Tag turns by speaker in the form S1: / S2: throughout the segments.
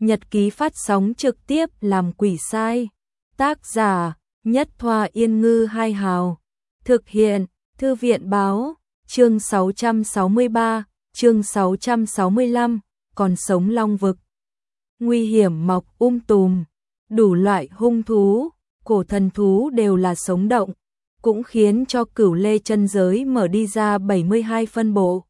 S1: nhật ký phát sóng trực tiếp làm quỷ sai. Tác giả: Nhất Thoa Yên Ngư Hai Hào. Thực hiện: Thư viện Báo. Chương 663, chương 665, còn sống long vực. Nguy hiểm mọc tùm, đủ loại hung thú, cổ thần thú đều là sống động, cũng khiến cho Cửu Lê chân giới mở đi ra 72 phân bộ.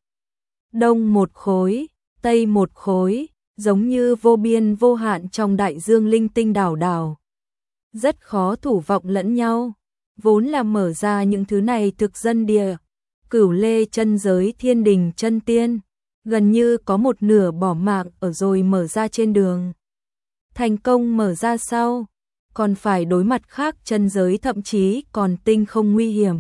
S1: Đông một khối, Tây một khối, giống như vô biên vô hạn trong đại dương linh tinh đảo đảo. Rất khó thủ vọng lẫn nhau, vốn là mở ra những thứ này thực dân địa. Cửu Lê chân giới Thiên Đình chân tiên, gần như có một nửa bỏ mạng ở rồi mở ra trên đường. Thành công mở ra sau, còn phải đối mặt khác chân giới, thậm chí còn tinh không nguy hiểm.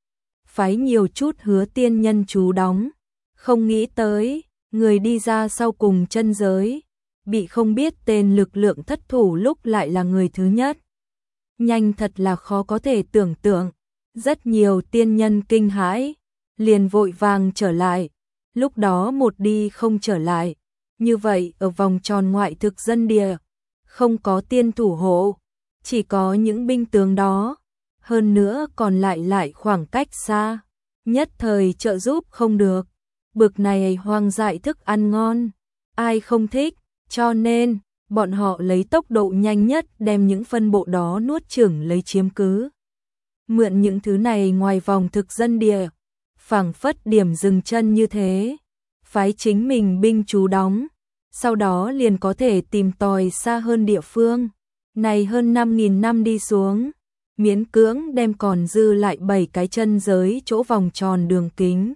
S1: Phái nhiều chút Hứa tiên nhân trú đóng, không nghĩ tới, người đi ra sau cùng chân giới, bị không biết tên lực lượng thất thủ lúc lại là người thứ nhất. Nhanh thật là khó có thể tưởng tượng, rất nhiều tiên nhân kinh hãi, liền vội vàng trở lại, lúc đó một đi không trở lại. Như vậy ở vòng tròn ngoại thực dân địa, không có tiên thủ hộ, chỉ có những binh tướng đó, hơn nữa còn lại khoảng cách xa, nhất thời trợ giúp không được. Bực này hoang dại thức ăn ngon, ai không thích, cho nên bọn họ lấy tốc độ nhanh nhất đem những phân bộ đó nuốt chửng lấy chiếm cứ. Mượn những thứ này ngoài vòng thực dân địa, phảng phất điểm dừng chân như thế, phái chính mình binh trú đóng, sau đó liền có thể tìm tòi xa hơn địa phương. Này hơn 5.000 năm đi xuống, miễn cưỡng đem còn dư lại 7 cái chân giới chỗ vòng tròn đường kính,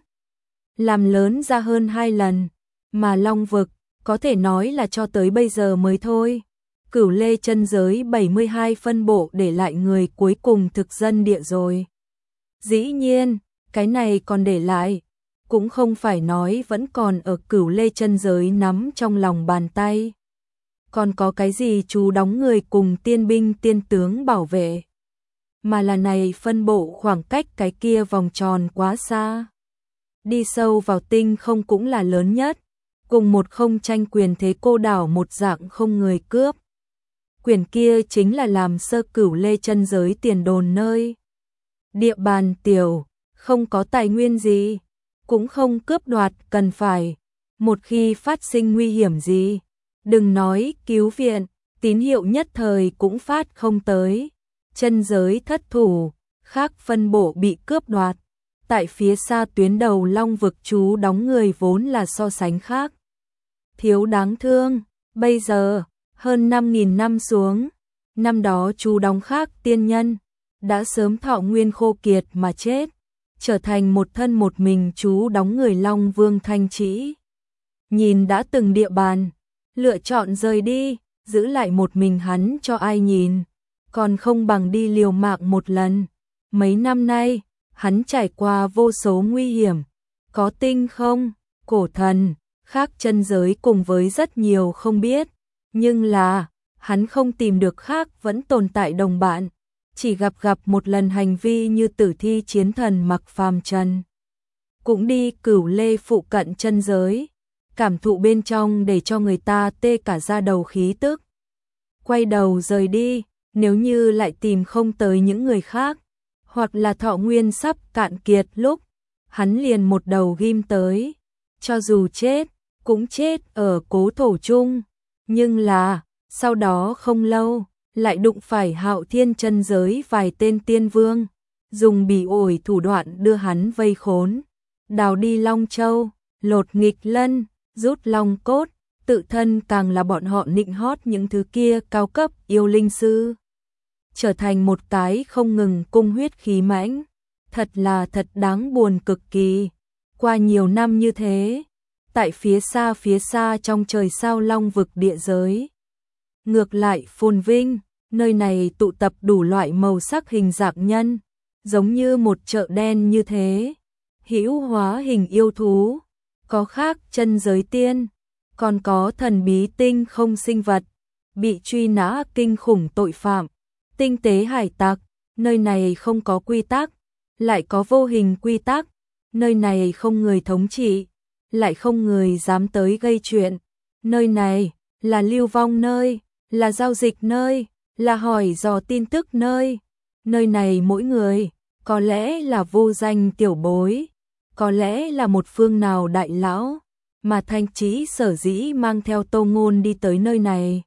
S1: làm lớn ra hơn 2 lần, mà long vực có thể nói là cho tới bây giờ mới thôi. Cửu Lê chân giới 72 phân bộ để lại người cuối cùng thực dân địa rồi. Dĩ nhiên, cái này còn để lại, cũng không phải nói vẫn còn ở Cửu Lê chân giới nắm trong lòng bàn tay. Còn có cái gì chú đóng người cùng tiên binh tiên tướng bảo vệ, mà là này phân bộ khoảng cách cái kia vòng tròn quá xa. Đi sâu vào tinh không cũng là lớn nhất, cùng một không tranh quyền thế cô đảo một dạng không người cướp. Quyền kia chính là làm sơ Cửu Lê chân giới tiền đồn nơi. Địa bàn tiểu, không có tài nguyên gì, cũng không cướp đoạt cần phải. Một khi phát sinh nguy hiểm gì, đừng nói cứu viện, tín hiệu nhất thời cũng phát không tới. Chân giới thất thủ, khác phân bộ bị cướp đoạt. Tại phía xa tuyến đầu long vực trú đóng người vốn là so sánh khác thiếu đáng thương. Bây giờ, hơn 5.000 năm xuống, năm đó trú đóng khác tiên nhân, đã sớm thọ nguyên khô kiệt mà chết, trở thành một thân một mình trú đóng người Long Vương Thanh Trĩ. Nhìn đã từng địa bàn, lựa chọn rời đi, giữ lại một mình hắn cho ai nhìn, còn không bằng đi liều mạng một lần. Mấy năm nay, hắn trải qua vô số nguy hiểm, có tinh không, cổ thần, khác chân giới cùng với rất nhiều không biết, nhưng là, hắn không tìm được khác vẫn tồn tại đồng bạn, chỉ gặp một lần hành vi như tử thi chiến thần mặc phàm trần. Cũng đi Cửu Lê phụ cận chân giới, cảm thụ bên trong để cho người ta tê cả da đầu khí tức. Quay đầu rời đi, nếu như lại tìm không tới những người khác, hoặc là thọ nguyên sắp cạn kiệt lúc, hắn liền một đầu ghim tới, cho dù chết, cũng chết ở cố thổ chung. Nhưng là, sau đó không lâu, lại đụng phải Hạo Thiên chân giới vài tên tiên vương, dùng bỉ ổi thủ đoạn đưa hắn vây khốn, đào đi Long Châu, lột nghịch lân, rút long cốt, tự thân càng là bọn họ nịnh hót những thứ kia cao cấp yêu linh sư. Trở thành một cái không ngừng cung huyết khí mãnh, thật đáng buồn cực kỳ. Qua nhiều năm như thế, tại phía xa trong trời sao long vực địa giới, ngược lại phồn vinh, nơi này tụ tập đủ loại màu sắc hình dạng nhân, giống như một chợ đen như thế. Hữu hóa hình yêu thú, có khác chân giới tiên, còn có thần bí tinh không sinh vật, bị truy nã kinh khủng tội phạm, tinh tế hải tặc. Nơi này không có quy tắc, lại có vô hình quy tắc. Nơi này không người thống trị, lại không người dám tới gây chuyện. Nơi này là lưu vong nơi, là giao dịch nơi, là hỏi dò tin tức nơi. Nơi này mỗi người, có lẽ là vô danh tiểu bối, có lẽ là một phương nào đại lão, mà Thanh Chí sở dĩ mang theo Tô Ngôn đi tới nơi này.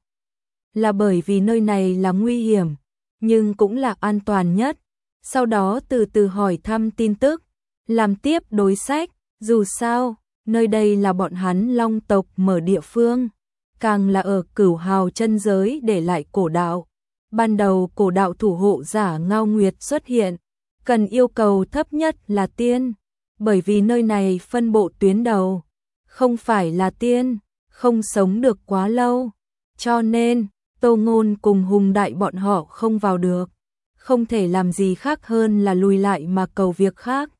S1: Là bởi vì nơi này là nguy hiểm, nhưng cũng là an toàn nhất. Sau đó từ từ hỏi thăm tin tức, làm tiếp đối sách, dù sao, nơi đây là bọn hắn Long tộc mở địa phương, càng là ở Cửu Hào chân giới để lại cổ đạo. Ban đầu cổ đạo thủ hộ giả Ngao Nguyệt xuất hiện, cần yêu cầu thấp nhất là tiên, bởi vì nơi này phân bộ tuyến đầu, không phải là tiên, không sống được quá lâu, cho nên Tô Ngôn cùng Hùng Đại bọn họ không vào được, không thể làm gì khác hơn là lùi lại mà cầu việc khác.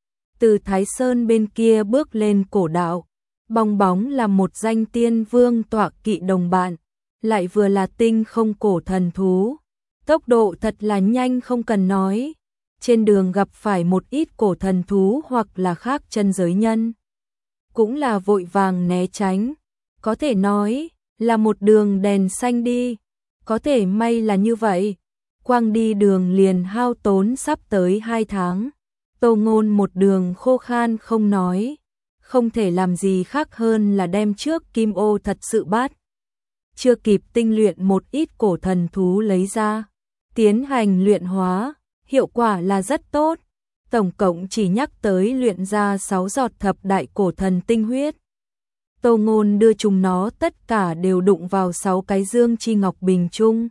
S1: Từ Thái Sơn bên kia bước lên cổ đạo, bong bóng là một danh tiên vương tọa kỵ đồng bạn, lại vừa là tinh không cổ thần thú. Tốc độ thật là nhanh không cần nói, trên đường gặp phải một ít cổ thần thú hoặc là khác chân giới nhân, cũng là vội vàng né tránh, có thể nói là một đường đèn xanh đi, có thể may là như vậy, quang đi đường liền hao tốn sắp tới 2 tháng. Tô Ngôn một đường khô khan không nói, không thể làm gì khác hơn là đem trước kim ô thật sự bắt. Chưa kịp tinh luyện một ít cổ thần thú lấy ra, tiến hành luyện hóa, hiệu quả là rất tốt. Tổng cộng chỉ nhắc tới luyện ra 6 giọt thập đại cổ thần tinh huyết. Tô Ngôn đưa chúng nó tất cả đều đụng vào 6 cái dương chi ngọc bình chung.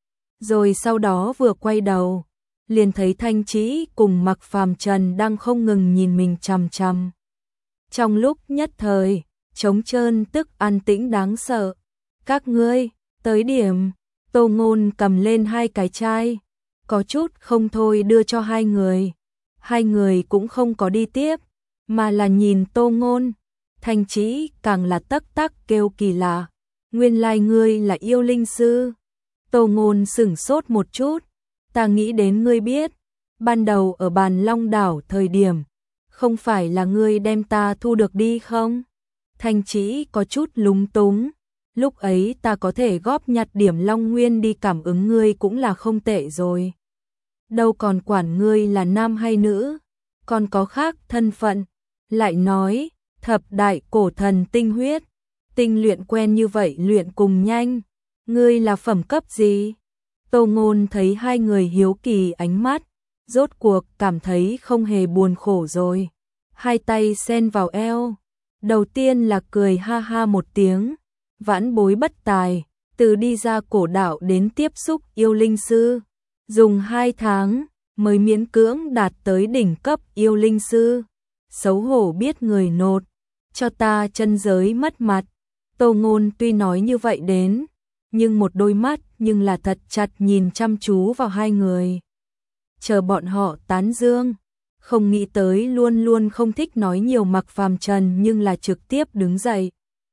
S1: Rồi sau đó vừa quay đầu, liền thấy Thanh Chí cùng Mạc Phàm Trần đang không ngừng nhìn mình chằm chằm. Trong lúc nhất thời, trống trơn tức an tĩnh đáng sợ. Các ngươi, tới điểm. Tô Ngôn cầm lên 2 cái chai, có chút không thôi đưa cho 2 người. 2 người cũng không có đi tiếp, mà là nhìn Tô Ngôn. Thanh Chí càng là tắc tắc kêu kỳ lạ. Nguyên lai ngươi là yêu linh sư. Tô Ngôn sửng sốt một chút. Ta nghĩ đến ngươi biết, ban đầu ở Bàn Long đảo thời điểm, không phải là ngươi đem ta thu được đi không? Thanh Chí có chút lúng túng, lúc ấy ta có thể góp nhặt điểm Long Nguyên đi cảm ứng ngươi cũng là không tệ rồi. Đâu còn quản ngươi là nam hay nữ, còn có khác thân phận, lại nói, thập đại cổ thần tinh huyết, tinh luyện quen như vậy luyện cùng nhanh, ngươi là phẩm cấp gì? Tô Ngôn thấy 2 người hiếu kỳ ánh mắt, rốt cuộc cảm thấy không hề buồn khổ rồi. 2 tay xen vào eo, đầu tiên là cười ha ha một tiếng, vãn bối bất tài, từ đi ra cổ đạo đến tiếp xúc yêu linh sư, dùng 2 tháng mới miễn cưỡng đạt tới đỉnh cấp yêu linh sư. Xấu hổ biết người nột, cho ta chân giới mất mặt. Tô Ngôn tuy nói như vậy đến, nhưng một đôi mắt nhưng là thật chặt nhìn chăm chú vào 2 người. Chờ bọn họ tán dương, không nghĩ tới luôn luôn không thích nói nhiều Mạc Phàm Trần nhưng là trực tiếp đứng dậy.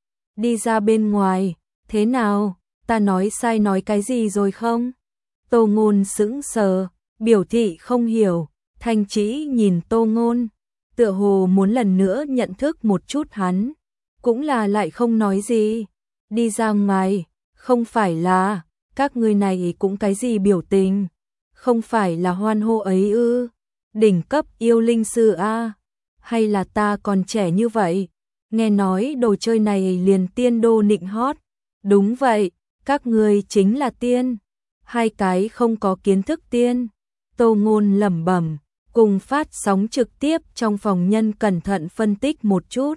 S1: Đi ra bên ngoài, thế nào, ta nói sai nói cái gì rồi không? Tô Ngôn sững sờ, biểu thị không hiểu. Thanh Chí nhìn Tô Ngôn, tựa hồ muốn lần nữa nhận thức một chút hắn, cũng là lại không nói gì. Đi ra ngoài, không phải là, các ngươi này cũng cái gì biểu tình, không phải là hoan hô ấy ư? Đỉnh cấp yêu linh sư a, hay là ta còn trẻ như vậy, nghe nói đồ chơi này liền tiên đô nịnh hót. Đúng vậy, các ngươi chính là tiên, 2 cái không có kiến thức tiên. Tô Ngôn lẩm bẩm, cùng phát sóng trực tiếp trong phòng nhân cẩn thận phân tích một chút.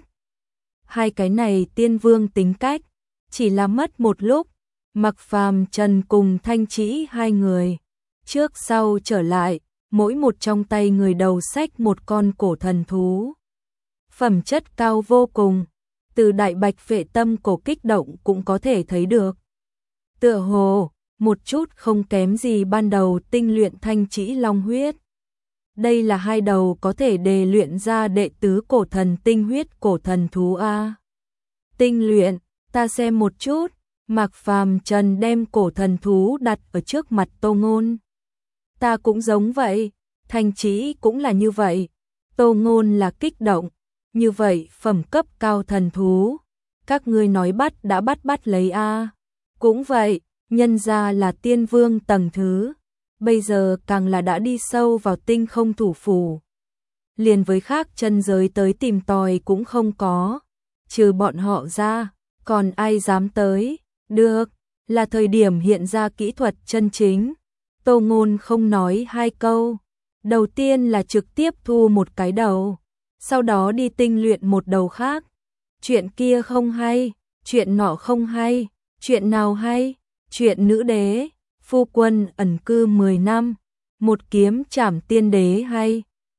S1: 2 cái này tiên vương tính cách, chỉ là mất một lúc, Mạc Phàm Trần cùng Thanh Chí 2 người, trước sau trở lại, mỗi một trong tay người đầu xách một con cổ thần thú. Phẩm chất cao vô cùng, từ đại bạch vệ tâm cổ kích động cũng có thể thấy được. Tựa hồ, một chút không kém gì ban đầu tinh luyện Thanh Chí long huyết. Đây là 2 đầu có thể đề luyện ra đệ tứ cổ thần tinh huyết cổ thần thú a. Tinh luyện, ta xem một chút. Mạc Phàm Trần đem cổ thần thú đặt ở trước mặt Tô Ngôn. Ta cũng giống vậy, Thanh Chí cũng là như vậy. Tô Ngôn là kích động, như vậy phẩm cấp cao thần thú, các ngươi nói bắt đã bắt lấy a. Cũng vậy, nhân ra là tiên vương tầng thứ, bây giờ càng là đã đi sâu vào tinh không thủ phủ. Liền với khác chân giới tới tìm tòi cũng không có, trừ bọn họ ra, còn ai dám tới, được, là thời điểm hiện ra kỹ thuật chân chính. Tô Ngôn không nói hai câu, đầu tiên là trực tiếp thu một cái đầu, sau đó đi tinh luyện một đầu khác. Chuyện kia không hay, chuyện nọ không hay, chuyện nào hay, chuyện nữ đế, phu quân ẩn cư 10 năm, một kiếm trảm tiên đế hay.